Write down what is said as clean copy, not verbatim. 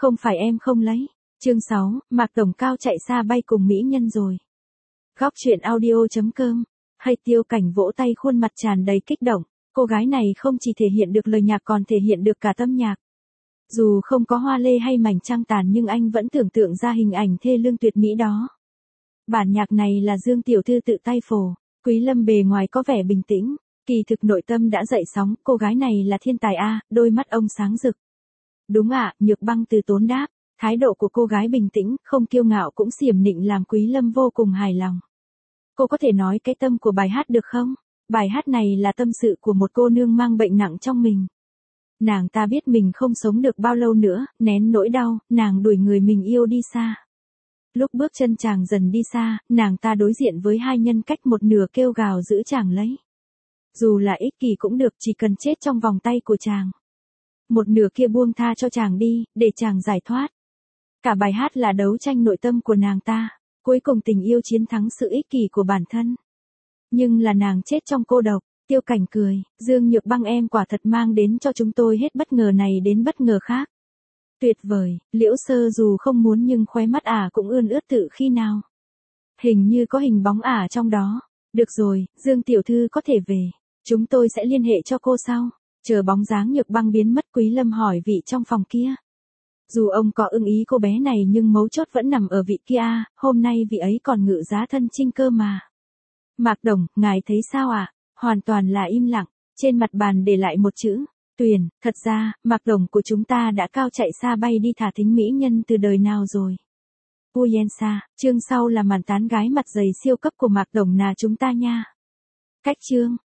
Không phải em không lấy. Chương 6, Mạc Tổng Cao chạy xa bay cùng mỹ nhân rồi. Góc truyện audio.com. Hay Tiêu Cảnh vỗ tay khuôn mặt tràn đầy kích động, cô gái này không chỉ thể hiện được lời nhạc còn thể hiện được cả tâm nhạc. Dù không có hoa lê hay mảnh trăng tàn nhưng anh vẫn tưởng tượng ra hình ảnh thê lương tuyệt mỹ đó. Bản nhạc này là Dương tiểu thư tự tay phổ, Quý Lâm bề ngoài có vẻ bình tĩnh, kỳ thực nội tâm đã dậy sóng, cô gái này là thiên tài a, đôi mắt ông sáng rực. Đúng ạ, Nhược Băng từ tốn đáp, thái độ của cô gái bình tĩnh, không kiêu ngạo cũng xiểm nịnh làm Quý Lâm vô cùng hài lòng. Cô có thể nói cái tâm của bài hát được không? Bài hát này là tâm sự của một cô nương mang bệnh nặng trong mình. Nàng ta biết mình không sống được bao lâu nữa, nén nỗi đau, nàng đuổi người mình yêu đi xa. Lúc bước chân chàng dần đi xa, nàng ta đối diện với hai nhân cách một nửa kêu gào giữ chàng lấy. Dù là ích kỷ cũng được, chỉ cần chết trong vòng tay của chàng. Một nửa kia buông tha cho chàng đi, để chàng giải thoát. Cả bài hát là đấu tranh nội tâm của nàng ta, cuối cùng tình yêu chiến thắng sự ích kỷ của bản thân. Nhưng là nàng chết trong cô độc. Tiêu Cảnh cười, Dương Nhược Băng em quả thật mang đến cho chúng tôi hết bất ngờ này đến bất ngờ khác. Tuyệt vời, Liễu Sơ dù không muốn nhưng khóe mắt ả cũng ươn ướt tự khi nào. Hình như có hình bóng ả trong đó. Được rồi, Dương tiểu thư có thể về. Chúng tôi sẽ liên hệ cho cô sau. Chờ bóng dáng Nhược Băng biến mất, Quý Lâm hỏi vị trong phòng kia. Dù ông có ưng ý cô bé này nhưng mấu chốt vẫn nằm ở vị kia, hôm nay vị ấy còn ngự giá thân chinh cơ mà. Mạc Đồng, ngài thấy sao ạ? Hoàn toàn là im lặng, trên mặt bàn để lại một chữ, Tuyền, thật ra, Mạc Đồng của chúng ta đã cao chạy xa bay đi thả thính mỹ nhân từ đời nào rồi. Uyensa, chương sau là màn tán gái mặt dày siêu cấp của Mạc Đồng chúng ta nha. Cách chương.